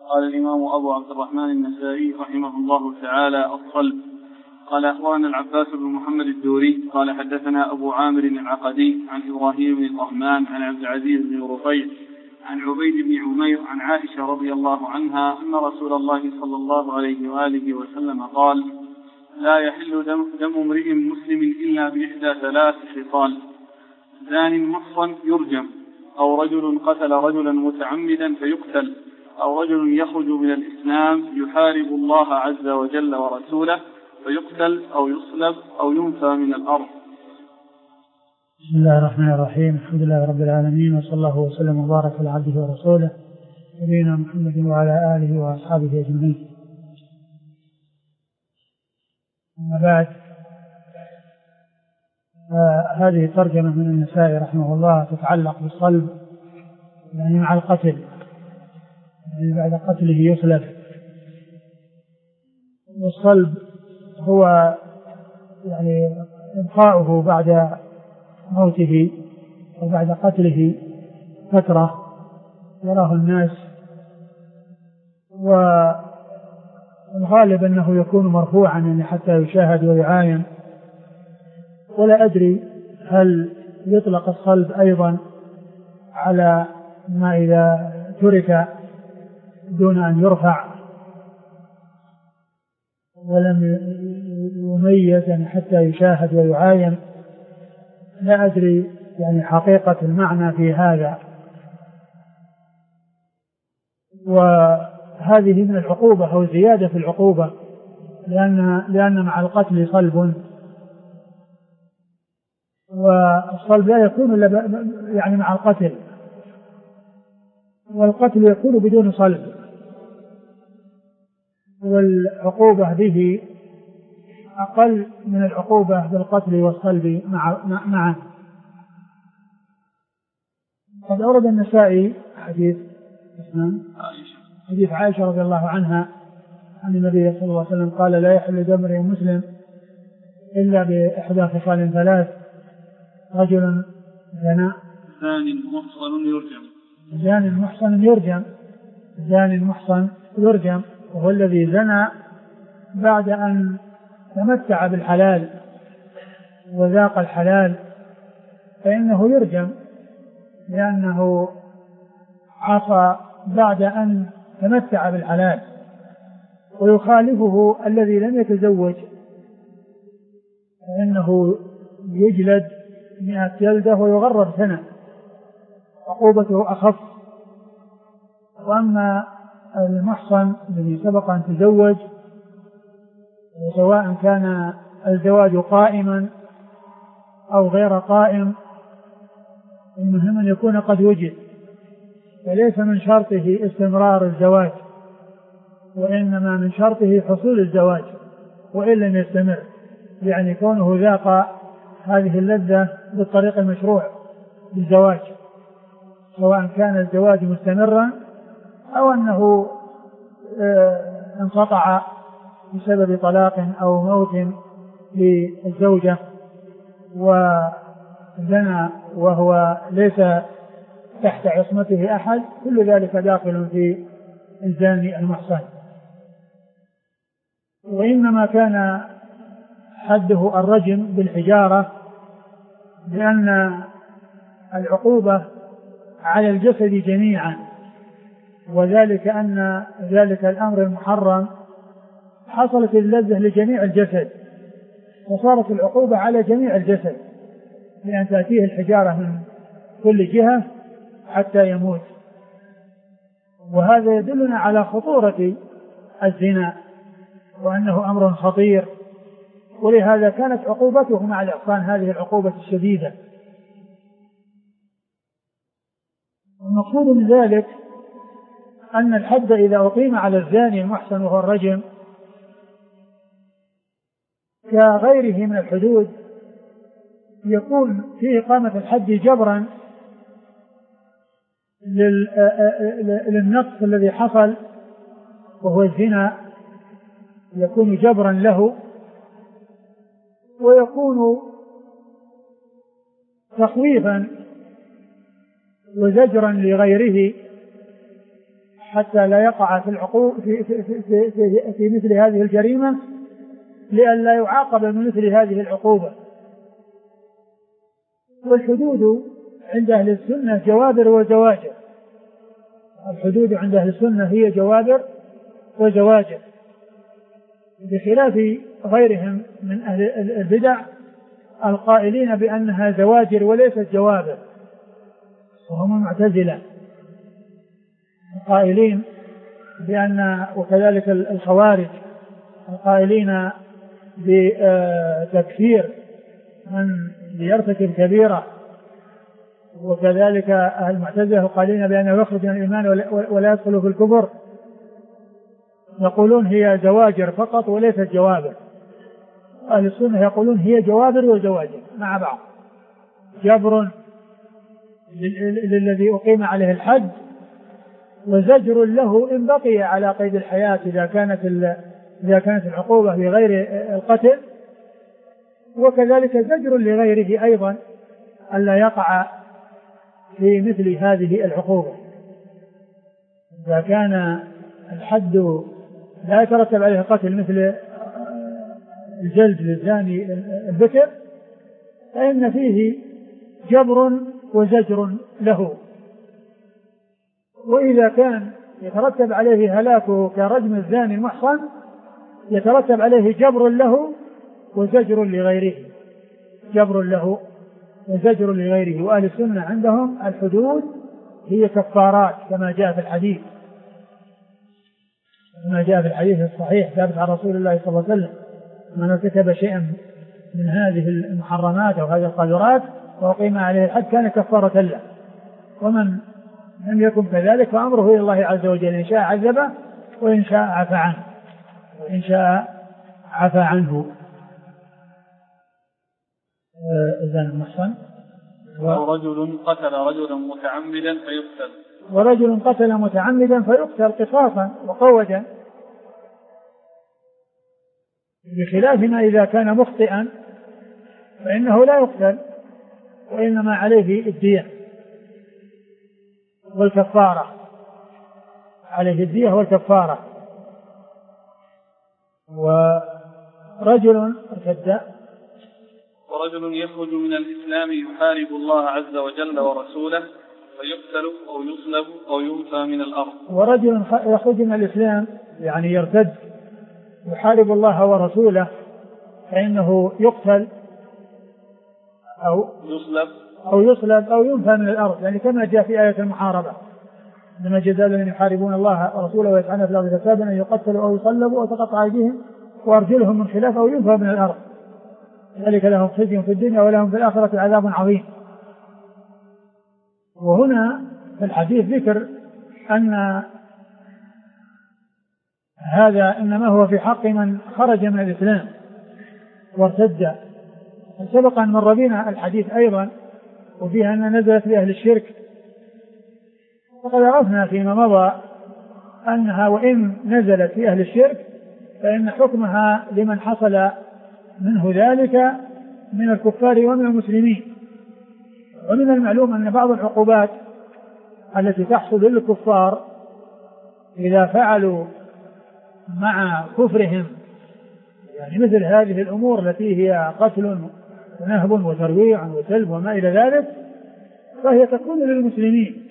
قال الإمام أبو عبد الرحمن النسائي رحمه الله تعالى: الصلب. قال أخبرنا العباس بن محمد الدوري قال حدثنا أبو عامر العقدي عن إبراهيم بن الطهمان عن عبد العزيز بن رفيع عن عبيد بن عمير عن عائشة رضي الله عنها أن رسول الله صلى الله عليه وآله وسلم قال: لا يحل دم امرئ مسلم إلا بإحدى ثلاث خصال: زان محصن يرجم، أو رجل قتل رجلا متعمدا فيقتل، أو رجل يخرج من الإسلام يحارب الله عز وجل ورسوله فيقتل أو يصلب أو ينفى من الأرض. بسم الله الرحمن الرحيم. الحمد لله رب العالمين، وصلى الله وسلم وبارك على عبده ورسوله نبينا محمد وعلى آله وأصحابه أجمعين. أما بعد، هذه ترجمة من النسائي رحمه الله تتعلق بالصلب، يعني مع القتل، يعني بعد قتله يصلب. والصلب هو يعني إبقاؤه بعد موته وبعد قتله فترة يراه الناس، والغالب أنه يكون مرفوعا يعني حتى يشاهد ويعاين. ولا أدري هل يطلق الصلب أيضا على ما إذا ترك دون أن يرفع ولم يميز يعني حتى يشاهد ويعاين. لا أدري يعني حقيقة المعنى في هذا. وهذه من العقوبة أو زيادة في العقوبة، لأن مع القتل صلب، والصلب لا يكون إلا يعني مع القتل، والقتل يكون بدون صلب، والعقوبة به أقل من العقوبة بالقتل والصلب معا. قد أورد النسائي حديث عائشة رضي الله عنها عن النبي صلى الله عليه وسلم قال: لا يحل دم امرئ مسلم إلا بإحدى خصال ثلاث: رجل زنى، زان محصن يرجم، وهو الذي زنى بعد أن تمتع بالحلال وذاق الحلال فإنه يرجم، لأنه عصى بعد أن تمتع بالحلال. ويخالفه الذي لم يتزوج فإنه يجلد 100 جلدة ويغرر سنة، عقوبته أخف. وأما المحصن الذي سبق أن تزوج، سواء كان الزواج قائما أو غير قائم، المهم أن يكون قد وجد، فليس من شرطه استمرار الزواج، وإنما من شرطه حصول الزواج وإن لم يستمر، يعني كونه ذاق هذه اللذة بالطريق المشروع بالزواج، سواء كان الزواج مستمرا أو أنه انقطع بسبب طلاق أو موت للزوجة وزنى وهو ليس تحت عصمته أحد، كل ذلك داخل في الزاني المحصن. وإنما كان حده الرجم بالحجارة، لأن العقوبة على الجسد جميعا، وذلك أن ذلك الأمر المحرم حصلت اللذة لجميع الجسد، وصارت العقوبة على جميع الجسد، لأن تأتيه الحجارة من كل جهة حتى يموت. وهذا يدلنا على خطورة الزنا وأنه أمر خطير، ولهذا كانت عقوبته مع الإحصان هذه العقوبة الشديدة. المقصود من ذلك أن الحد إذا أقيم على الزاني المحصن وهو الرجم كغيره من الحدود، يكون في إقامة الحد جبرا للنقص الذي حصل وهو الزنا، يكون جبرا له، ويكون تخويفا وزجرا لغيره حتى لا يقع في العقوبة في مثل هذه الجريمة، لئلا يعاقب من مثل هذه العقوبة. والحدود عند أهل السنة جوابر وزواجر. الحدود عند أهل السنة هي جوابر وزواجر، بخلاف غيرهم من أهل البدع القائلين بأنها زواجر وليست جوابر، وهم المعتزلة القائلين بأن، وكذلك الخوارج القائلين بتكفير من يرتكب كبيرة، وكذلك المعتزلة القائلين بأنه يخرج من الإيمان ولا يدخل في الكفر، يقولون هي زواجر فقط وليست جوابر. أهل السنة يقولون هي جوابر وزواجر مع بعض، جبر للذي أقيم عليه الحد، وزجر له إن بقي على قيد الحياة إذا كانت العقوبة بغير القتل، وكذلك زجر لغيره أيضا ألا يقع في مثل هذه العقوبة. إذا كان الحد لا يترتب عليه قتل مثل الجلد للزاني البكر، فإن فيه جبر وزجر له. وإذا كان يترتب عليه هلاكه كرجم الزاني المحصن، يترتب عليه جبر له وزجر لغيره، جبر له وزجر لغيره. وأهل السنة عندهم الحدود هي كفارات كما جاء في الحديث، كما جاء في الحديث الصحيح ثابت عن رسول الله صلى الله عليه وسلم: من ارتكب شيئا من هذه المحرمات أو هذه القذرات وأقيم عليه الحد كان كفارة له، ومن لم يكن كذلك فأمره إلى الله عز وجل، إن شاء عذبه وإن شاء عفى عنه، وإن شاء عفى عنه. إذن المحصن ورجل قتل رجلا متعمدا فيقتل، ورجل قتل متعمدا فيقتل قصاصا وقودا، بخلاف ما إذا كان مخطئا فإنه لا يقتل، وإنما عليه الدية والكفارة، عليه الدية والكفارة. ورجل ارتد، ورجل يخرج من الإسلام يحارب الله عز وجل ورسوله فيقتل أو يصلب أو ينفى من الأرض. ورجل يخرج من الإسلام يعني يرتد يحارب الله ورسوله فإنه يقتل أو يصلب أو ينفى من الأرض، يعني كما جاء في آية المحاربة: إنما جزاء الذين يحاربون الله ورسوله ويسعون في الأرض فسادا أن يقتلوا أو يصلبوا أو تقطع أيديهم وأرجلهم من خلاف أو ينفى من الأرض، ذلك لهم خزي في الدنيا ولهم في الآخرة عذاب عظيم. وهنا في الحديث ذكر أن هذا إنما هو في حق من خرج من الإسلام وارتد. سبق أن مر بنا الحديث أيضا وفيها أن نزلت لأهل الشرك، وقد عرفنا فيما مضى أنها وإن نزلت في أهل الشرك فإن حكمها لمن حصل منه ذلك من الكفار ومن المسلمين. ومن المعلوم أن بعض العقوبات التي تحصل للكفار إذا فعلوا مع كفرهم يعني مثل هذه الأمور التي هي قتل ونهب وترويع وسلب وما إلى ذلك فهي تكون للمسلمين.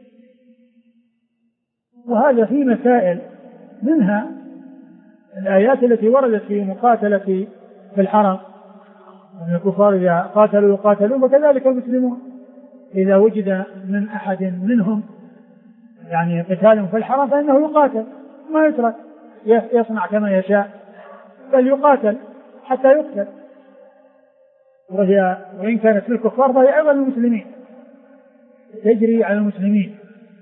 وهذا في مسائل، منها الآيات التي وردت في مقاتلة في الحرم، أن الكفار إذا قاتلوا يقاتلون، وكذلك المسلمون إذا وجد من أحد منهم يعني قتال في الحرم فإنه يقاتل، ما يترك يصنع كما يشاء، بل يقاتل حتى يقتل. وإن كانت للكفار فهي أيضا المسلمين، تجري على المسلمين.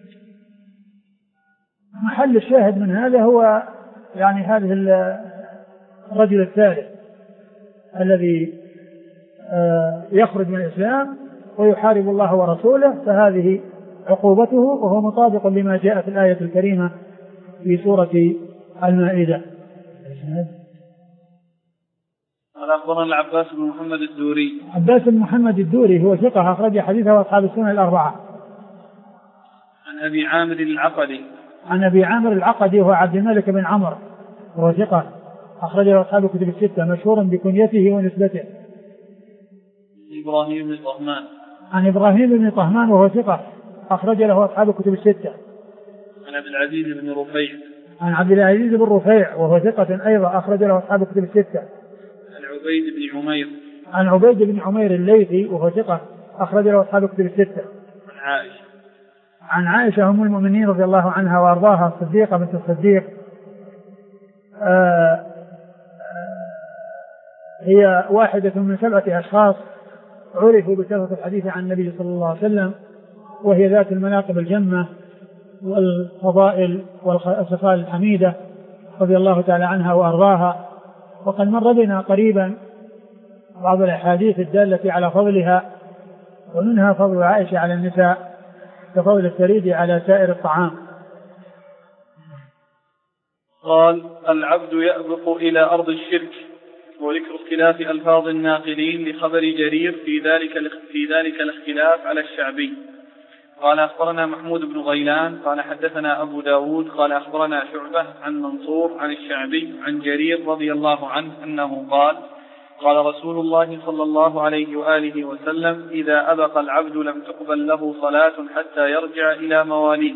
محل الشاهد من هذا هو يعني هذه الرجل الثالث الذي يخرج من الإسلام ويحارب الله ورسوله، فهذه عقوبته، وهو مطابق لما جاء في الآية الكريمة في سورة المائدة. قال أخبرنا العباس بن محمد الدوري. عباس بن محمد الدوري هو ثقة أخرج حديثه أصحاب السنن الأربعة. عن أبي عامر العقدي. عن أبي عامر العقدي وهو عبد الملك بن عمرو وهو ثقة أخرج له أصحاب الكتب الستة مشهور بكنيته ونسبته. إبراهيم بن طهمان. عن إبراهيم بن طهمان وهو ثقة أخرج له أصحاب الكتب الستة. عن عبد العزيز بن رفيع. عن عبد العزيز بن رفيع وهو ثقة أيضا أخرج له أصحاب الكتب الستة. عن عبيد بن عمير. عن عبيد بن عمير الليثي وهو ثقة أخرج له أصحاب الكتب الستة. عن عائشة. عن عائشة أم المؤمنين رضي الله عنها وأرضاها الصديقة بنت الصديق هي واحدة من 7 أشخاص عرفوا بكثرة الحديث عن النبي صلى الله عليه وسلم، وهي ذات المناقب الجمة والفضائل والصفات الحميدة رضي الله تعالى عنها وأرضاها. وقد مر بنا قريبا بعض الأحاديث الدالة على فضلها، ومنها فضل عائشة على النساء كفضل الثريد على سائر الطعام. قال: العبد يأبق إلى أرض الشرك. وذكر اختلاف ألفاظ الناقلين لخبر جرير في ذلك الاختلاف على الشعبي. قال: أخبرنا محمود بن غيلان قال حدثنا أبو داود قال أخبرنا شعبة عن منصور عن الشعبي عن جرير رضي الله عنه أنه قال: قال رسول الله صلى الله عليه وآله وسلم: إذا أبق العبد لم تقبل له صلاة حتى يرجع إلى مواليه.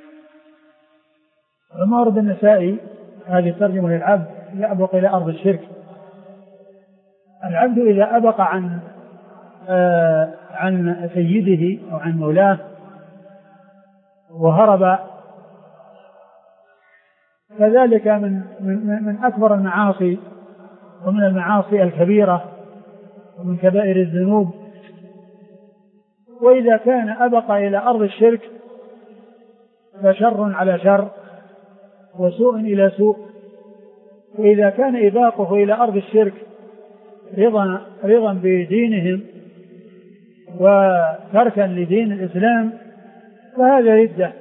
لما ورد النسائي هذه الترجمة للعبد يأبق إلى أرض الشرك. العبد إذا أبق عن سيده أو عن مولاه وهرب فذلك من أكبر المعاصي ومن المعاصي الكبيرة ومن كبائر الذنوب. وإذا كان أبق إلى أرض الشرك فشر على شر وسوء إلى سوء. وإذا كان إباقه إلى أرض الشرك رضا بدينهم وتركا لدين الإسلام فهذا ردة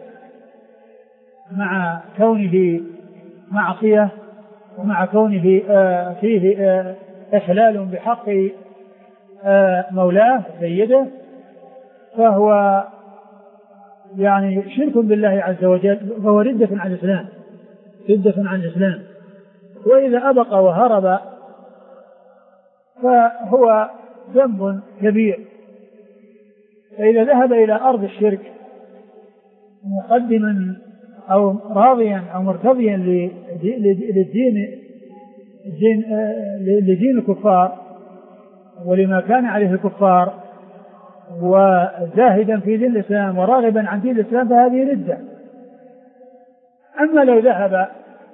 مع كونه معصية ومع كونه فيه إخلال بحق مولاه سيده، فهو يعني شرك بالله عز وجل، فهو ردة عن الإسلام، ردة عن الإسلام. وإذا أبق وهرب فهو ذنب كبير. فإذا ذهب إلى أرض الشرك مقدما أو راضيا أو مرتضيا لدين الكفار ولما كان عليه الكفار وزاهدا في دين الإسلام وراغبا عن دين الإسلام فهذه ردة. أما لو ذهب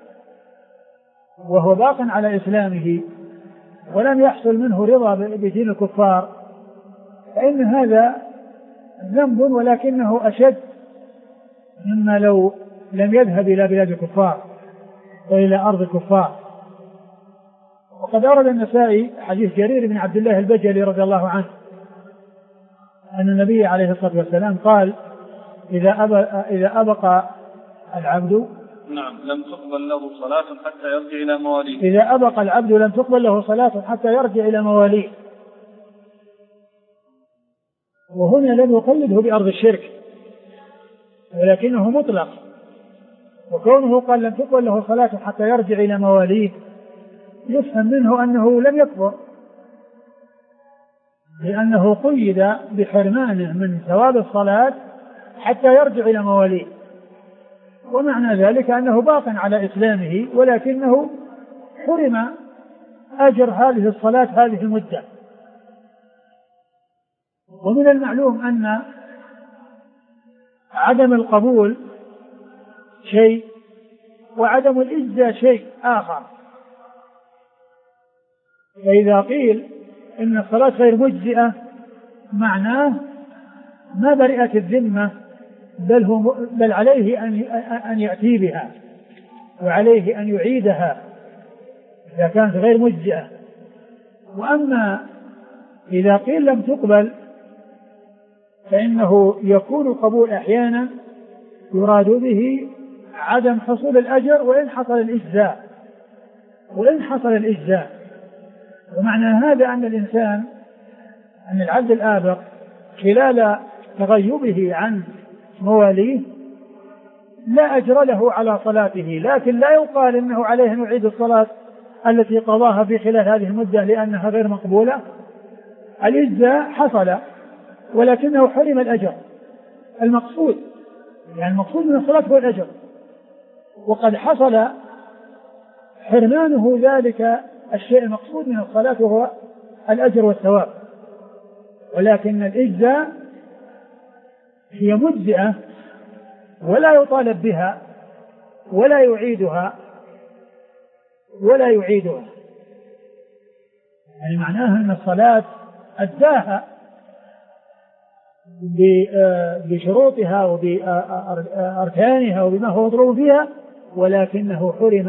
وهو باق على إسلامه ولم يحصل منه رضا بدين الكفار فإن هذا ذنب ولكنه أشد مما لو لم يذهب إلى بلاد الكفار وإلى أرض الكفار. وقد أورد النسائي حديث جرير بن عبد الله البجلي رضي الله عنه أن النبي عليه الصلاة والسلام قال: إذا أبق العبد لم تقبل له صلاة حتى يرجع إلى مواليه. إذا أبق العبد لم تقبل له صلاة حتى يرجع إلى مواليه. وهنا لم يقيده بأرض الشرك ولكنه مطلق، وكونه قال لم تقبل له صلاة حتى يرجع إلى مواليه يفهم منه أنه لم يكفر، لأنه قيد بحرمانه من ثواب الصلاة حتى يرجع إلى مواليه. ومعنى ذلك أنه باق على إسلامه ولكنه حرم أجر هذه الصلاة هذه المدة. ومن المعلوم أن عدم القبول شيء وعدم الإجزاء شيء آخر. فإذا قيل إن الصلاة غير مجزئة معناه ما برئت الذمة بل عليه أن يأتي بها وعليه أن يعيدها إذا كانت غير مجزئة. وأما إذا قيل لم تقبل فإنه يكون القبول أحيانا يراد به عدم حصول الأجر وإن حصل الإجزاء ومعنى هذا أن العبد الآبق خلال تغيبه عن مواليه لا أجر له على صلاته، لكن لا يقال إنه عليه أن يعيد الصلاة التي قضاها في خلال هذه المدة لأنها غير مقبولة. الإجزاء حصل ولكنه حرم الأجر المقصود، يعني المقصود من الصلاة هو الأجر، وقد حصل حرمانه ذلك الشيء المقصود من الصلاة وهو الأجر والثواب. ولكن الإجزاء هي مجزئة ولا يطالب بها ولا يعيدها يعني معناها أن الصلاة أداها بشروطها وبأركانها وبما هو مطلوب فيها، ولكنه حرم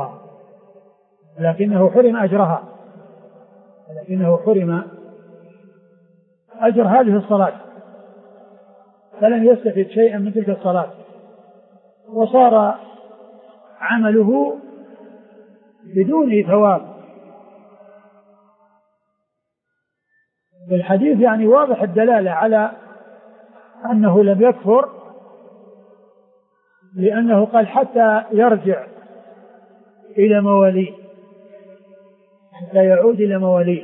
أجر هذه الصلاة، فلم يستفد شيئا من تلك الصلاة، وصار عمله بدون ثواب. الحديث يعني واضح الدلالة على أنه لم يكفر، لأنه قال حتى يرجع إلى مواليه، حتى يعود إلى مواليه.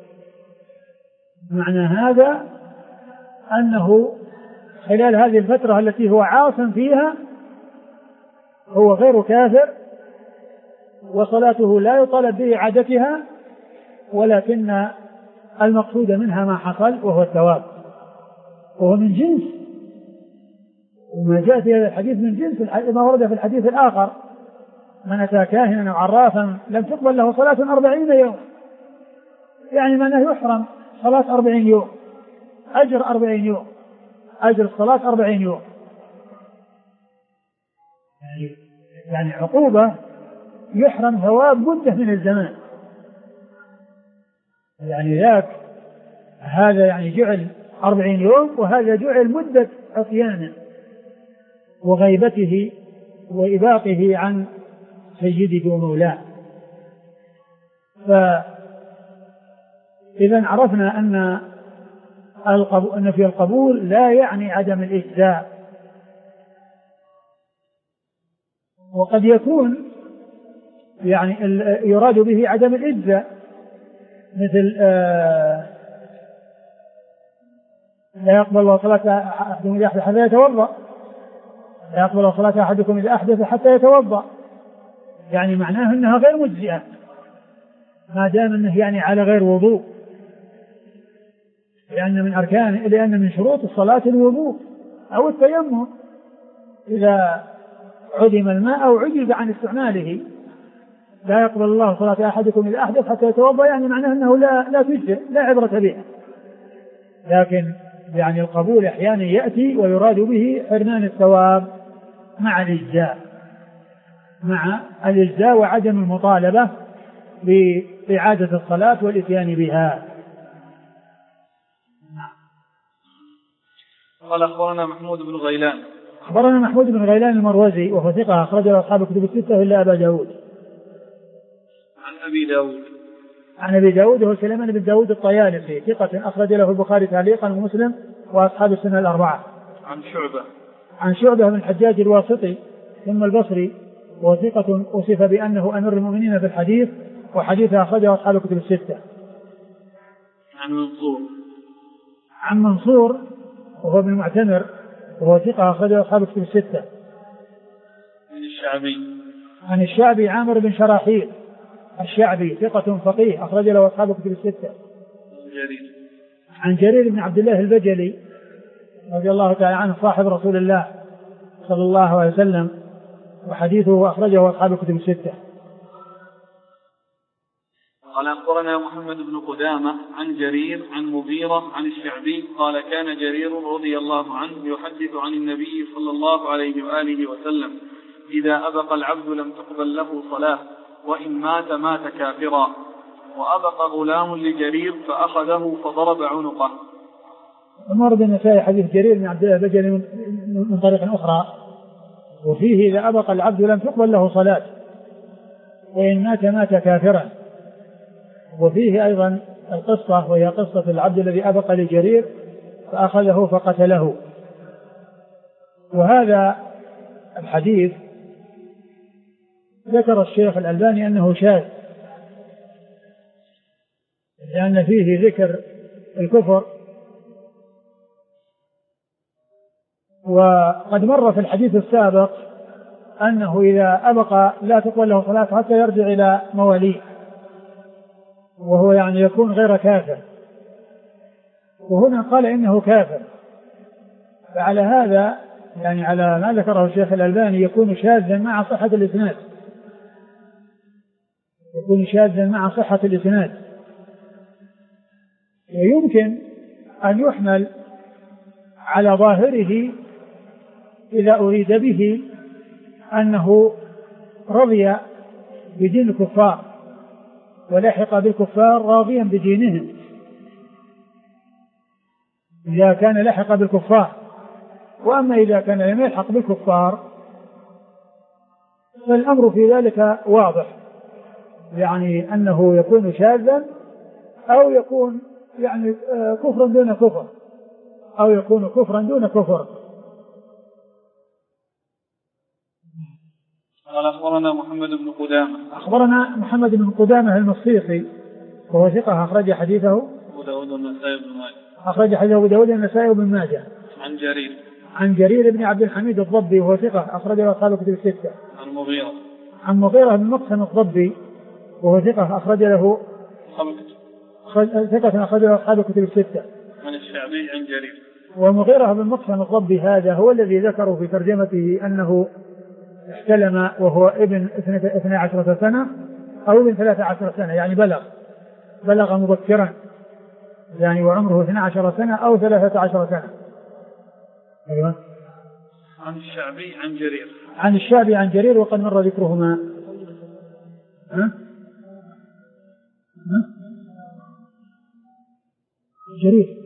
معنى هذا أنه خلال هذه الفترة التي هو عاص فيها هو غير كافر، وصلاته لا يطالب بإعادتها، ولكن المقصود منها ما حصل وهو الثواب، وهو من جنس وما جاء في هذا الحديث من جنس ما ورد في الحديث الآخر: من أتى كاهنا أو عرافا لم تقبل له صلاة 40 يوم، يعني من يحرم صلاة 40 يوم، أجر 40 يوم، أجر الصلاة 40 يوم، يعني عقوبة يحرم ثواب مدة من الزمان. يعني ذاك هذا يعني جعل 40 يوم، وهذا جعل مدة عصيانه وغيبته وإباقه عن سيده ومولاه. فإذا عرفنا أن في القبول لا يعني عدم الإجزاء، وقد يكون يعني يراد به عدم الإجزاء، مثل لا يقبل صلاة أحدكم إذا أحدث حتى يتوضأ، لا يقبل صلاة أحدكم إذا أحدث حتى يتوضأ، يعني معناه أنها غير مجزئة ما دام أنه يعني على غير وضوء، لأن من شروط الصلاة الوضوء أو التيمم إذا عدم الماء أو عجز عن استعماله. لا يقبل الله صلاة أحدكم إذا أحدث حتى يتوضأ، يعني معناه أنه لا تجزئ، لا عبرة بها. لكن يعني القبول أحيانا يأتي ويراد به حرمان الثواب مع الإجزاء وعدم المطالبة بإعادة الصلاة والإتيان بها. قال أخبرنا محمود بن غيلان المروزي وهو ثقة أخرج له أصحاب الكتب الستة إلا أبا داود. عن أبي داود وهو سليمان بن داود الطيالسي ثقة أخرج له البخاري تعليقا ومسلم وأصحاب السنة الأربعة. عن شعبة بن الحجاج الواسطي ثم البصري وهو ثقة وصف بأنه أمير المؤمنين في الحديث، وحديثه أخرجه أصحاب الكتب الستة. عن منصور وهو ابن معتمر وهو ثقة أخرجه أصحاب الكتب الستة. عن الشعبي عامر بن شراحيل الشعبي ثقة فقيه أخرج له أصحاب الكتب الستة. عن جرير بن عبد الله البجلي رضي الله تعالى عنه صاحب رسول الله صلى الله عليه وسلم، وحديثه أخرجه أصحاب الكتب الستة. قال أخبرنا محمد بن قدامة عن جرير عن مغيرة عن الشعبي قال: كان جرير رضي الله عنه يحدث عن النبي صلى الله عليه وآله وسلم: إذا أبق العبد لم تقبل له صلاة، وإن مات كافرا. وأبق غلام لجرير فأخذه فضرب عنقه. ورد النسائي حديث جرير بن عبد الله البجلي من طريق أخرى، وفيه: إذا أبق العبد لم تقبل له صلاة، وإن مات كافرا. وفيه أيضا القصة، وهي قصة العبد الذي أبق لجرير فأخذه فقتله. وهذا الحديث ذكر الشيخ الألباني أنه شاذ، لأن فيه ذكر الكفر، وقد مر في الحديث السابق أنه إذا أبقى لا تقبل له صلاة حتى يرجع إلى مواليه، وهو يعني يكون غير كافر، وهنا قال إنه كافر. فعلى هذا يعني على ما ذكره الشيخ الألباني يكون شاذا مع صحة الإسناد، يكون شاذا مع صحة الإسناد. ويمكن أن يحمل على ظاهره إذا أريد به أنه رضي بدين الكفار ولحق بالكفار راضيا بدينهم، إذا كان لحق بالكفار. وأما إذا كان لم يلحق بالكفار فالأمر في ذلك واضح، يعني أنه يكون شاذا أو يكون يعني كفرا دون كفر، أو يكون كفرا دون كفر. قال أخبرنا محمد بن قدامة. أخبرنا محمد بن قدامة المصيصي وهو ثقة أخرج حديثه أبو داود والنسائي بن ماجه. أخرج حديثه أبو داود والنسائي بن ماجه. عن جرير بن عبد الحميد الضبي وهو ثقة أخرجه أصحاب الكتب الستة. عن مغيرة بن مقسم الضبي وهو ثقة أخرج له أصحاب الكتب الستة. عن الشعبي عن جرير. ومغيرة بن مقسم الضبي هذا هو الذي ذكروا في ترجمته أنه احتلم وهو ابن 12 سنة أو ابن 13 سنة، يعني بلغ مبكرا، يعني وعمره 12 سنة أو 13 سنة. أيوة. عن الشعبي عن جرير. عن الشعبي عن جرير وقد مر ذكرهما. جرير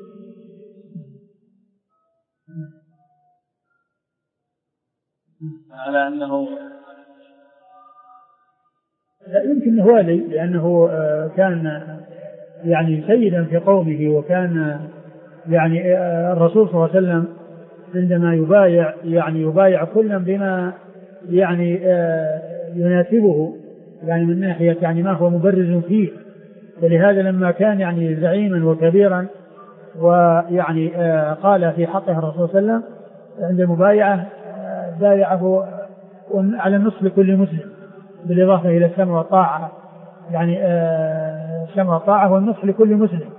على أنه لا يمكن والي، لأنه كان يعني سيدا في قومه، وكان يعني الرسول صلى الله عليه وسلم عندما يبايع كلا بما يعني يناسبه، يعني من ناحية يعني ما هو مبرز فيه. ولهذا لما كان يعني زعيما وكبيرا ويعني قال في حقه الرسول صلى الله عليه وسلم عند المبايعة بايعه على النصف لكل مسلم، بالإضافة إلى السمع والطاعة، يعني السمع والطاعة والنصف لكل مسلم.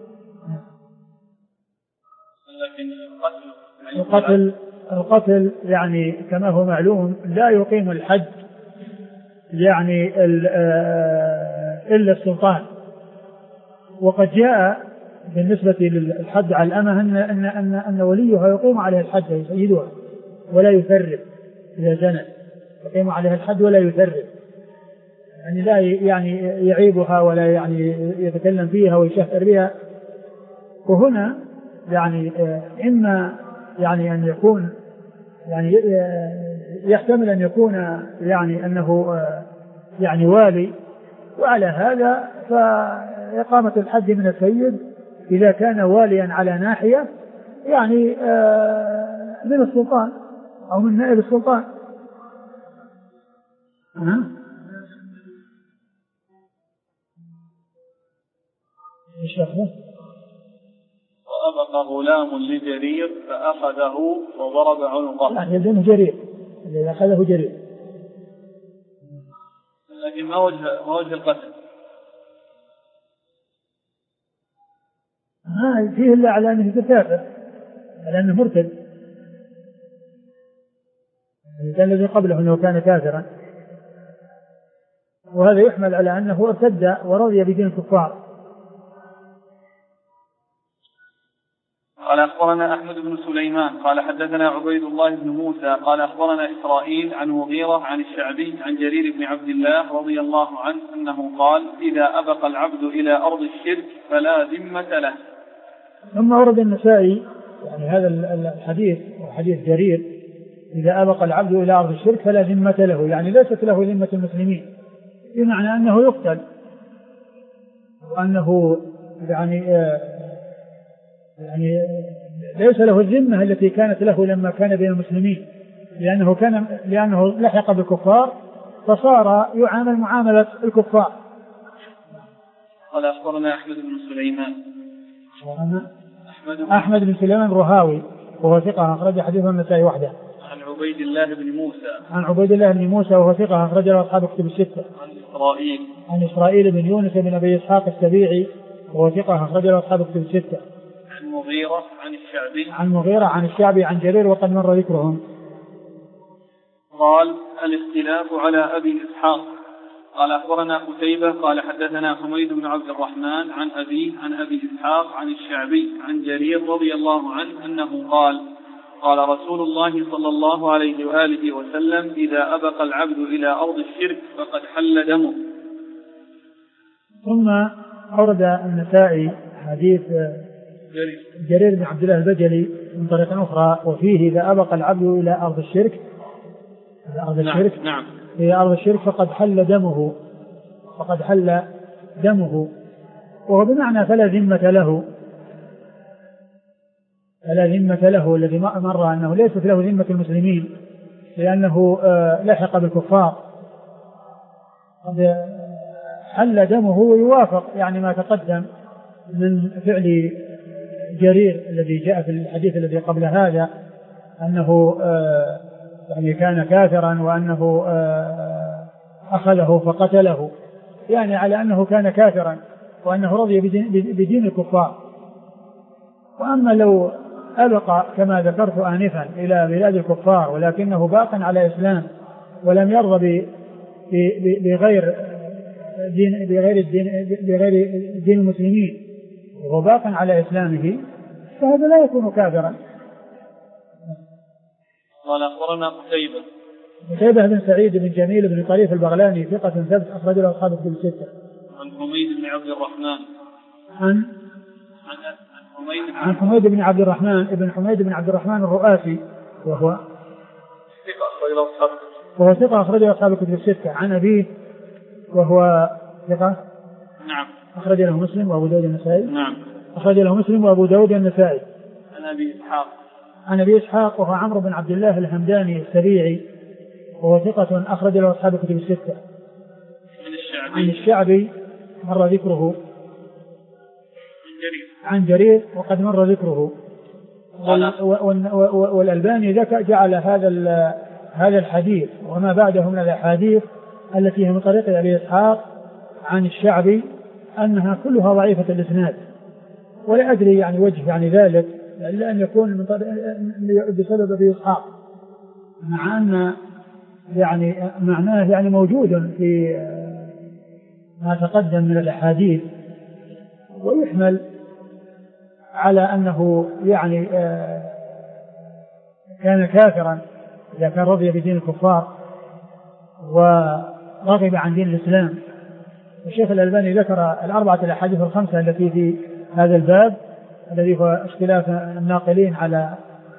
القتل يعني كما هو معلوم لا يقيم الحد يعني إلا السلطان. وقد جاء بالنسبة للحد على الأمة أن وليها يقيم عليها الحد يسيدها ولا يثرب إذا زنت، يقيم عليها الحد ولا يثرب، يعني لا يعني يعيبها ولا يعني يتكلم فيها ويشهر بها. وهنا يعني إما يعني أن يكون يعني يحتمل أن يكون يعني أنه يعني والي، وعلى هذا فإقامة الحد من السيد إذا كان واليا على ناحية يعني من السلطان أو من نائب السلطان. وأبقى غلام لجرير فأخذه وضرب عنقه. لا يدونه جرير، اللي أخذه جرير، لكن ما وجه القتل؟ فيه إلا على أنه كافر، على أنه مرتد، كان الذي قبله أنه كان كافرا، وهذا يحمل على أنه ارتد ورضي بدين الكفار. قال أخبرنا أحمد بن سليمان قال حدثنا عبيد الله بن موسى قال أخبرنا إسرائيل عن مغيرة عن الشعبي عن جرير بن عبد الله رضي الله عنه أنه قال: إذا أبقى العبد إلى أرض الشرك فلا ذمة له. ثم ورد النسائي يعني هذا الحديث وحديث جرير: إذا أبقى العبد إلى أرض الشرك فلا ذمة له، يعني ليست له ذمة المسلمين، بمعنى أنه يقتل، وأنه يعني ليس له الذمة التي كانت له لما كان بين المسلمين، لأنه لحق بالكفار فصار يعامل معاملة الكفار. قال أخبرنا أحمد بن سليمان أحمد بن سليمان الرهاوي وهو ثقة أخرج حديثه النسائي وحده. عن عبيد الله بن موسى وهو ثقة أخرج له أصحاب كتب الستة. عن إسرائيل بن يونس بن أبي إسحاق السبيعي وهو ثقة أخرج له أصحاب كتب الستة. عن مغيرة عن الشعبي عن جرير وقد مر ذكرهم. قال الاختلاف على أبي إسحاق. قال أخبرنا قتيبة قال حدثنا حميد بن عبد الرحمن عن أبيه عن أبي إسحاق عن الشعبي عن جرير رضي الله عنه أنه قال قال رسول الله صلى الله عليه وآله وسلم إذا أبق العبد إلى أرض الشرك فقد حل دمه. ثم أورد النسائي حديث جرير بن عبد الله البجلي من طريق أخرى وفيه إذا أبق العبد إلى أرض الشرك نعم. إلى أرض الشرك فقد حل دمه وهو بمعنى فلا ذمة له الذي مر أنه ليست له ذمة المسلمين لأنه لحق بالكفار. قد حل دمه ويوافق يعني ما تقدم من فعل جرير الذي جاء في الحديث الذي قبل هذا أنه يعني كان كافرا وأنه أخذه فقتله يعني على أنه كان كافرا وأنه رضي بدين الكفار. وأما لو أبقى كما ذكرت آنفا إلى بلاد الكفار ولكنه باق على إسلام ولم يرضى بغير دين المسلمين وهو باق على إسلامه فهذا لا يكون كافرا. قال أخبرنا قتيبة بن سعيد بن جميل بن طريف البغلاني ثقة ثبت أخرج له أصحاب الكتب الستة. عن حميد بن عبد الرحمن عن حميد بن عبد الرحمن ابن حميد بن عبد الرحمن الرؤاسي وهو ثقة أخرج له أصحاب الكتب الستة. عن أبيه وهو ثقة نعم أخرج له مسلم وأبو داود النسائي. نعم أخرج له مسلم وأبو داود النسائي. عن أبي إسحاق وهو عمرو بن عبد الله الهمداني السبيعي وهو ثقة أخرج له أصحاب الكتب الستة. عن الشعبي مر ذكره. عن جرير وقد مر ذكره. والألباني جعل هذا الحديث وما بعده من الأحاديث التي هي من طريق أبي إسحاق عن الشعبي أنها كلها ضعيفة الإسناد ولا أدري يعني وجه يعني ذلك إلا أن يكون بسبب أبي إسحاق مع أن يعني معناه يعني موجود في ما تقدم من الأحاديث ويحمل على أنه يعني كان كافرا إذا كان رضي بدين الكفار ورغب عن دين الإسلام. الشيخ الألباني ذكر الأربعة الأحاديث الخمسة التي في هذا الباب الذي هو اختلاف الناقلين على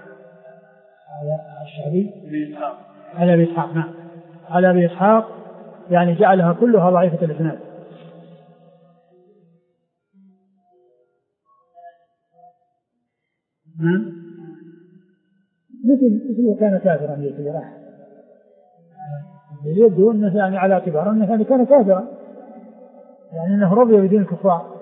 الشعبي على أبي إسحاق. نعم على أبي إسحاق يعني جعلها كلها ضعيفة الإسناد. مثل كان كافرا يصير يبدو أنه يعني على اعتبار أنه كان كافرا يعني أنه رضي بدين الكفار.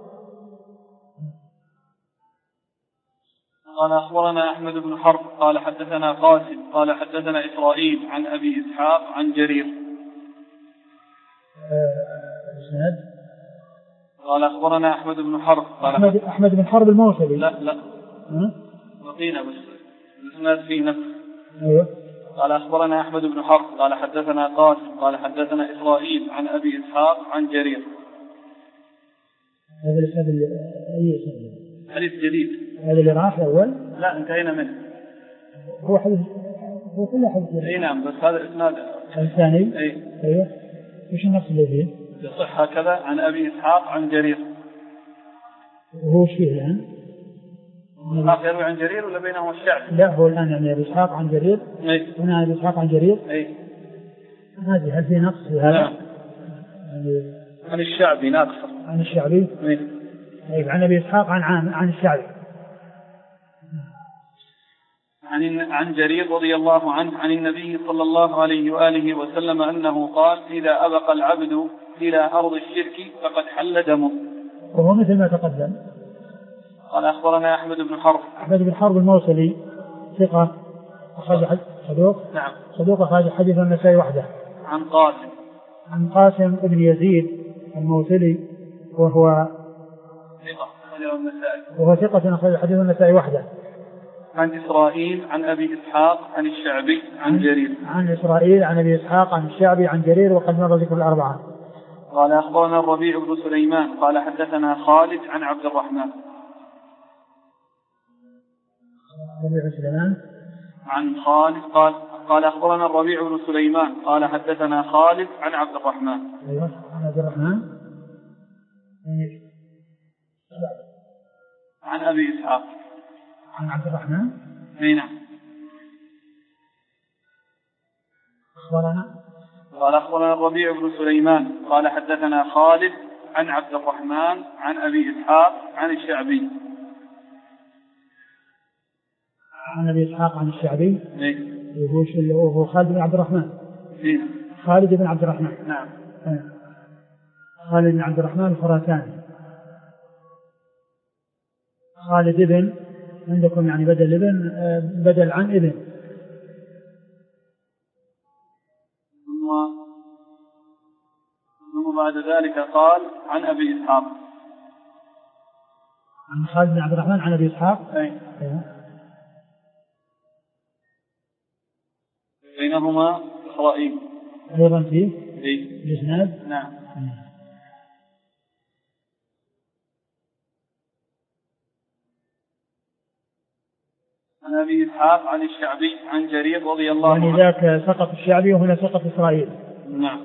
قال أخبرنا أحمد بن حرب قال حدثنا قاسم قال حدثنا إسرائيل عن أبي إسحاق عن جرير. قال أخبرنا أحمد بن حرب قال أحمد بن حرب الموصلي. لا وقينا بس الإسناد فيه نفس. أيوه. قال أخبرنا أحمد بن حرب قال حدثنا قاسم قال حدثنا إسرائيل عن أبي إسحاق عن جرير. هذا الإسناد أي إسناد؟ حديث جديد. هذا اللي راح الأول؟ لا انتهينا منه. هو حديث هو كله حديث جديد. أي نعم بس هذا الإسناد الثاني. أيوه. وش النفس اللي فيه؟ يصح هكذا عن أبي إسحاق عن جرير. وهو وش فيه الآن؟ إسحاق يروي عن جرير ولا بينه الشعبي؟ لا هو الآن يعني أبي إسحاق عن جرير. أي. هنا أبي إسحاق عن جرير. أي. هذه هل في نقص في هذا؟ نعم. عن الشعبي ناقص. عن الشعبي. أي. طيب عن أبي إسحاق عن الشعبي. عن جرير رضي الله عنه عن النبي صلى الله عليه وآله وسلم أنه قال: إذا أبق العبد إلى أرض الشرك فقد حل دمه. وهو مثل ما تقدم. قال أخبرنا أحمد بن حرب. أحمد بن حرب الموصلي ثقة أخرج صدوق. نعم. صدوق أخرج حديث النسائي وحده. عن قاسم بن يزيد الموصلي وهو ثقة أخرج حديث النسائي وحده. عن إسرائيل عن أبي إسحاق عن الشعبي عن جرير. عن إسرائيل عن أبي إسحاق عن الشعبي عن جرير وقد مر ذكر الأربعة. قال أخبرنا الربيع بن سليمان قال حدثنا خالد عن عبد الرحمن. الربيع بن سليمان عن خالد قال أخبرنا الربيع بن سليمان قال حدثنا خالد عن عبد الرحمن. أيوة عن عبد الرحمن عن أبي إسحاق عن عبد الرحمن. نعم. أخبرنا قال أخبرنا الربيع بن سليمان قال حدثنا خالد عن عبد الرحمن عن أبي إسحاق عن الشعبي. عن أبي إسحاق عن الشعبي. وهو خالد بن عبد الرحمن. خالد بن عبد الرحمن. نعم. خالد بن عبد الرحمن الخراساني. خالد ابن عندكم يعني بدل عن ابن. ثم بعد ذلك قال عن أبي إسحاق. عن خالد بن عبد الرحمن عن أبي إسحاق. بينهما إسرائيل أيضا فيه الإسناد. نعم. عن أبي إسحاق عن الشعبي عن جرير رضي الله عنه. يعني ذاك سقط الشعبي وهنا سقط إسرائيل. نعم.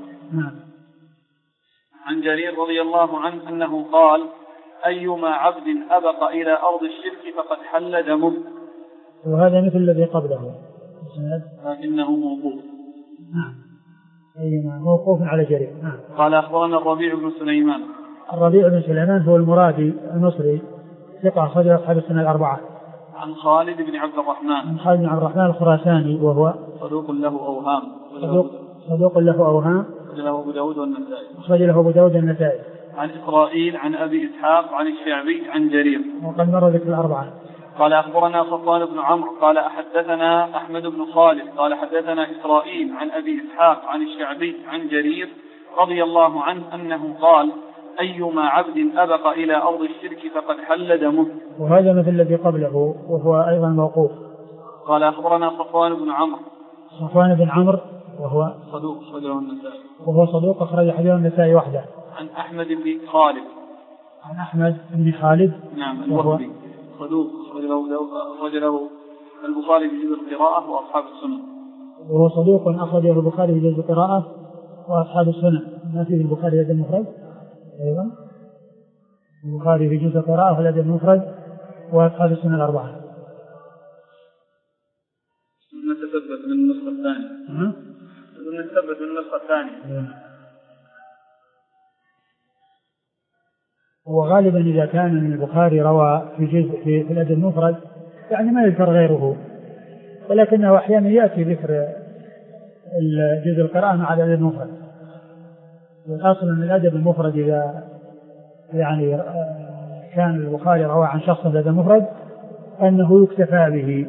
عن جرير رضي الله عنه أنه قال: أيما عبد أبق إلى أرض الشرك فقد حل دمه. وهذا مثل الذي قبله لكنه موقوف. نعم. أيما موقوف على جرير. نعم. قال أخبرنا الربيع بن سليمان. الربيع بن سليمان هو المرادي المصري ثقة أخرج أصحاب السنة الأربعة. عن خالد بن عبد الرحمن. عن خالد بن عبد الرحمن الخراساني وهو صدوق له أوهام. صدوق له أوهام. له أبو داود والنسائي. أخرج له أبو داود والنسائي. عن إسرائيل عن أبي إسحاق عن الشعبي عن جرير وقد مر ذكر الأربعة. قال أخبرنا صفوان بن عمرو قال حدثنا أحمد بن خالد قال حدثنا إسرائيل عن أبي إسحاق عن الشعبي عن جرير رضي الله عنه أنه قال: أيما عبد أبق إلى أرض الشرك فقد حل دمه. وهذا مثل الذي قبله وهو أيضا موقوف. قال أخبرنا صفوان بن عمرو. صفوان بن عمرو وهو صدوق أخرجه النسائي. وهو صدوق أخرج حديث النسائي وحده. عن أحمد بن خالد. عن أحمد بن خالد. نعم. الوهبي صدوق أخرج له البخاري في جزء القراءة وأصحاب السنن. وهو صدوق أخرجه البخاري في جزء القراءة وأصحاب السنن. ما فيه البخاري هذا المفرد أيضا. البخاري في جزء القراءة والأدب المفرد وأصحاب السنن الأربعة. نتثبت من النسخة الثانية. نتثبت من النسخة الثانية. وغالبا إذا كان البخاري روى في جزء في الأدب المفرد يعني ما يذكر غيره، ولكنه أحيانا يأتي ذكر جزء القراءة مع الأدب المفرد. والأصل أن الأدب المفرد إذا يعني كان البخاري روى عن شخص الأدب المفرد أنه يكتفى به.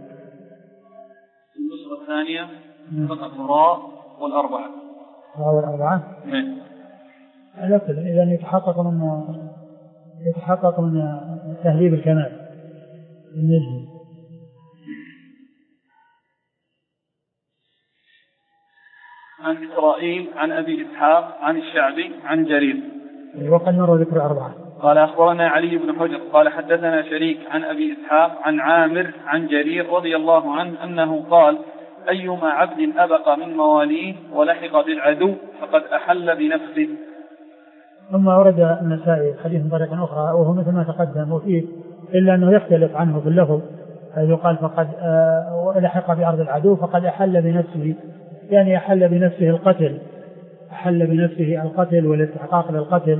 النسخة الثانية فقط راء والأربعة. راء والأربعة. إذا يتحقق من تهذيب الكمال النجم. عن إسرائيل عن أبي إسحاق عن الشعبي عن جرير وقد مر ذكر الأربعة. قال أخبرنا علي بن حجر قال حدثنا شريك عن أبي إسحاق عن عامر عن جرير رضي الله عنه أنه قال: أيما عبد أبق من مواليه ولحق بالعدو فقد أحل بنفسه. ثم ورد النسائي حديث من طريق أخرى وهو مثل ما تقدم وفيه إلا أنه يختلف عنه في اللفظ، يقال فقد لحق بأرض العدو فقد أحل بنفسه، يعني أحل بنفسه القتل، أحل بنفسه القتل والاستحقاق للقتل.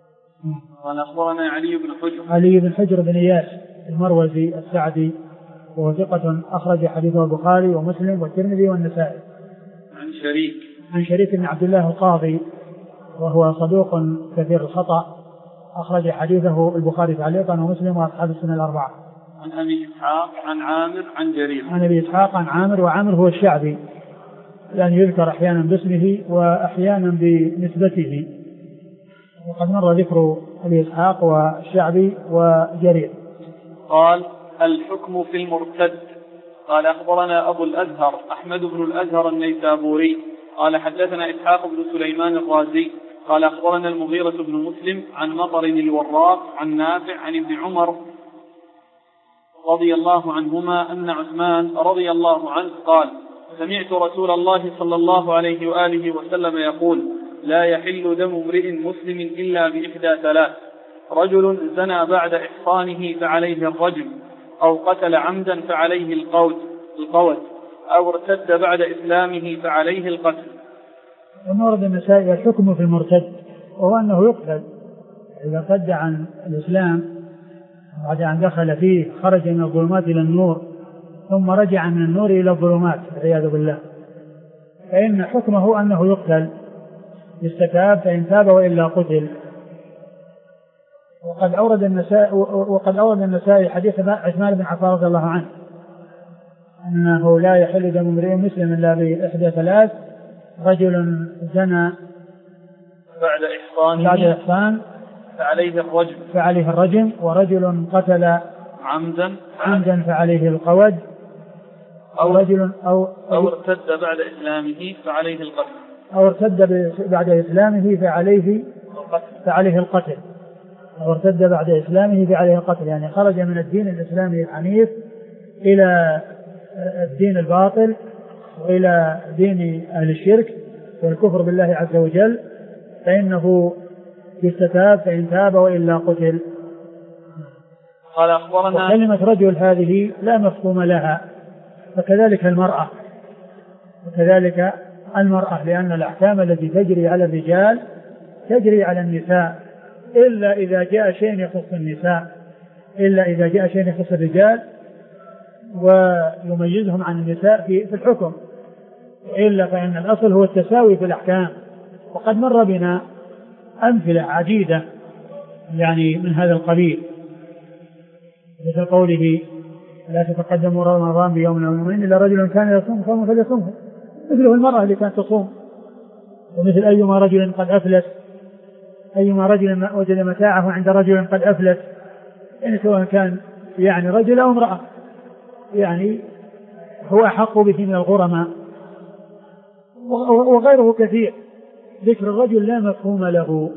قال أخبرنا علي بن حجر. علي بن حجر بن إياس المروزي السعدي وهو ثقة أخرج حديثه البخاري ومسلم والترمذي والنسائي. عن شريك بن عبد الله القاضي وهو صدوق كثير الخطأ أخرج حديثه البخاري تعليقا ومسلم وأصحاب السنة الأربعة. عن أبي إسحاق عن عامر عن جرير. عن أبي إسحاق عن عامر، وعامر هو الشعبي، يعني يذكر أحيانا باسمه وأحيانا بنسبته، وقد مر ذكر أبي إسحاق والشعبي وجرير. قال الحكم في المرتد. قال أخبرنا أبو الأزهر أحمد بن الأزهر النيسابوري قال حدثنا إسحاق بن سليمان الرازي قال أخبرنا المغيرة بن مسلم عن مطر الوراق عن نافع عن ابن عمر رضي الله عنهما أن عثمان رضي الله عنه قال سمعت رسول الله صلى الله عليه وآله وسلم يقول لا يحل دم امرئ مسلم إلا بإحدى ثلاث: رجل زنى بعد إحصانه فعليه الرجم، أو قتل عمدا فعليه القوت، أو ارتد بعد إسلامه فعليه القتل. ورد النسائي الحكم في المرتد، وهو أنه يقتل إذا ارتد عن الإسلام بعد أن دخل فيه، خرج من الظلمات إلى النور ثم رجع من النور إلى الظلمات والعياذ بالله، فإن حكمه أنه يقتل يستتاب، فإن تاب وإلا قتل. وقد أورد النسائي حديث عثمان بن عفان رضي الله عنه أنه لا يحل دم امرئ مسلم إلا بإحدى ثلاث: رجل زنى بعد إحصان فعليه الرجم، ورجل قتل عمدا فعليه القود، أو ارتد بعد إسلامه فعليه القتل، أو ارتد بعد إسلامه فعليه القتل، أو ارتد بعد إسلامه فعليه القتل، يعني خرج من الدين الإسلامي الحنيف إلى الدين الباطل وإلى دين أهل الشرك والكفر بالله عز وجل، فإنه يستتاب، فإن تاب وإلا قتل. قال أخبرنا. وكلمة رجل هذه لا مفهوم لها، وكذلك المرأة، لأن الأحكام التي تجري على الرجال تجري على النساء، إلا إذا جاء شيء يخص الرجال ويميزهم عن النساء في الحكم، إلا فإن الأصل هو التساوي في الأحكام. وقد مر بنا أمثلة عديدة يعني من هذا القبيل، مثل قوله لا تتقدموا رمضان بيوم أو يومين إلا رجل كان يصوم صوما فليصومه، مثله المرأة اللي كانت تصوم، ومثل أيما رجل قد أفلس، أيما رجل وجد متاعه عند رجل قد أفلس، يعني سواء كان يعني رجل أو امرأة، يعني هو أحق به من الغرماء، وغيره كثير. ذكر الرجل لا مفهوم له.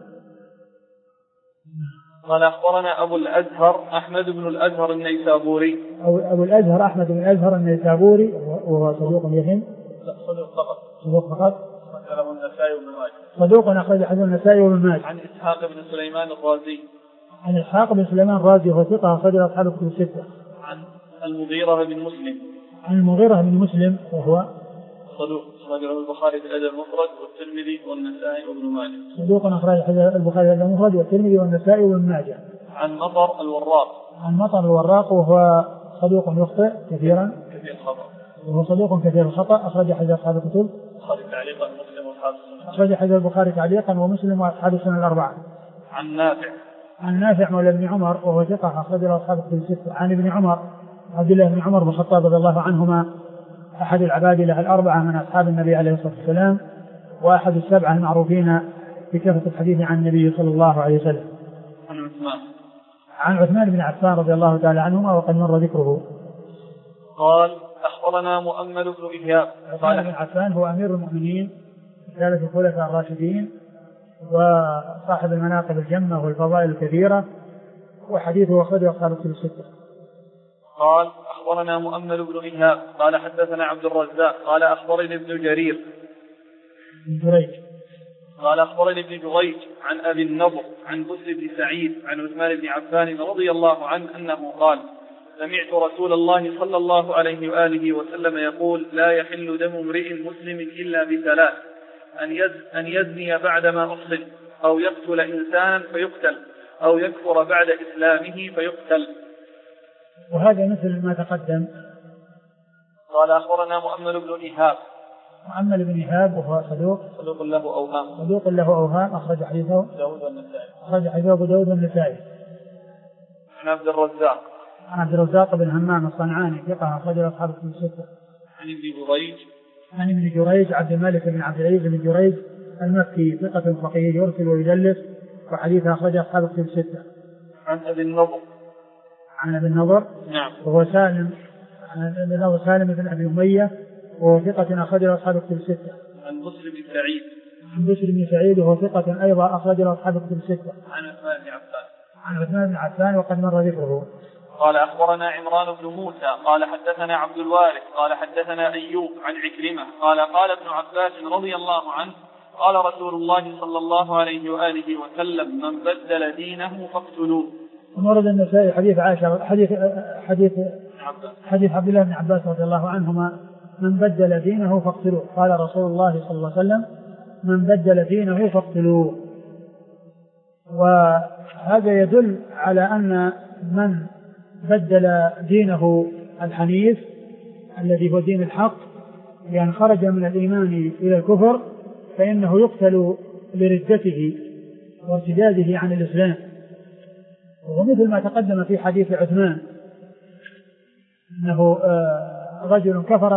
قال أخبرنا أبو الأزهر أحمد بن الأزهر النيسابوري. أبو الأزهر أحمد بن الأزهر النيسابوري وهو صدوق يهم. صدوق فقط. له النسائي وابن ماجه. صدوق أخرج حديث النسائي وابن ماجه. عن إسحاق بن سليمان الرازي. عن إسحاق بن سليمان الرازي وهو ثقة أخرج أصحاب الكتب الستة. عن المغيرة بن مسلم. عن المغيرة بن مسلم وهو صدوق أخرج له البخاري في الأدب المفرد والترمذي والنسائي وابن ماجه. صدوق أخرج البخاري في الأدب المفرد والترمذي والنسائي وابن ماجه. عن مطر الوراق. عن مطر الوراق وهو صدوق يخطئ كثيرا. كثير الخطأ. وهو صدوق كثير الخطأ أخرج حديث أصحاب الكتب. البخاري تعليقا ومسلم وأصحاب السنن. أخرج حديث البخاري تعليقا ومسلم وأصحاب السنن الأربعة. عن نافع. عن نافع مولى ابن عمر وهو ثقة أخرج له أصحاب الكتب الستة. عن ابن عمر عبد الله بن عمر بن الخطاب رضي الله عنهما أحد العبادلة الأربعة من أصحاب النبي عليه الصلاة والسلام، وأحد السبعة المعروفين بكثرة الحديث عن النبي صلى الله عليه وسلم. عن عثمان بن عفان رضي الله تعالى عنهما وقد مر ذكره. قال أخبرنا مؤمل بن إيهاب. عثمان بن عفان هو أمير المؤمنين ثالث الخلفاء الراشدين وصاحب المناقب الجمة والفضائل الكثيرة، وحديثه أخرجه أصحاب الكتب الستة. قال أخبرنا مؤمل بن إيهاب قال حدثنا عبد الرزاق قال أخبرني ابن جرير قال أخبرني ابن جريج عن أبي النضر عن بسر بن سعيد عن عثمان بن عفان رضي الله عنه أنه قال سمعت رسول الله صلى الله عليه وآله وسلم يقول لا يحل دم امرئ مسلم إلا بثلاث: أن يزني بعدما أحصن، أو يقتل إنسانا فيقتل، أو يكفر بعد إسلامه فيقتل. وهذا مثل ما تقدم. قال أخبرنا مؤمل بن إيهاب. مؤمل بن إيهاب وهو صدوق له أوهام أخرج حديثه أبو داود والنسائي. عن عبد الرزاق بن همام الصنعاني ثقة أخرج أصحاب الكتب الستة. عن ابن جريج عبد الملك بن عبد العزيز بن جريج المكي ثقة فقيه يرسل ويدلس وحديثه أخرج أصحاب الكتب الستة. عن أبي النضر نعم وهو سالم بن أبي أمية وهو ثقة أخرج أصحاب الكتب الستة. عن بشر بن سعيد وهو ثقة أيضا أخرج أصحاب الكتب الستة. عن عثمان بن عفان وقد مر ذكره. قال أخبرنا عمران بن موسى قال حدثنا عبد الوارث قال حدثنا أيوب عن عكرمة قال ابن عباس رضي الله عنه قال رسول الله صلى الله عليه وآله وسلم من بدل دينه فاقتلوه. ورد النسائي حديث عائشة حديث عبد الله بن عباس رضي الله عنهما من بدل دينه فاقتلوه. قال رسول الله صلى الله عليه وسلم من بدل دينه فاقتلوه. وهذا يدل على أن من بدل دينه الحنيف الذي هو دين الحق يعني خرج من الإيمان إلى الكفر فإنه يقتل لردته وارتداده عن الإسلام. ومثل ما تقدم في حديث عثمان أنه رجل كفر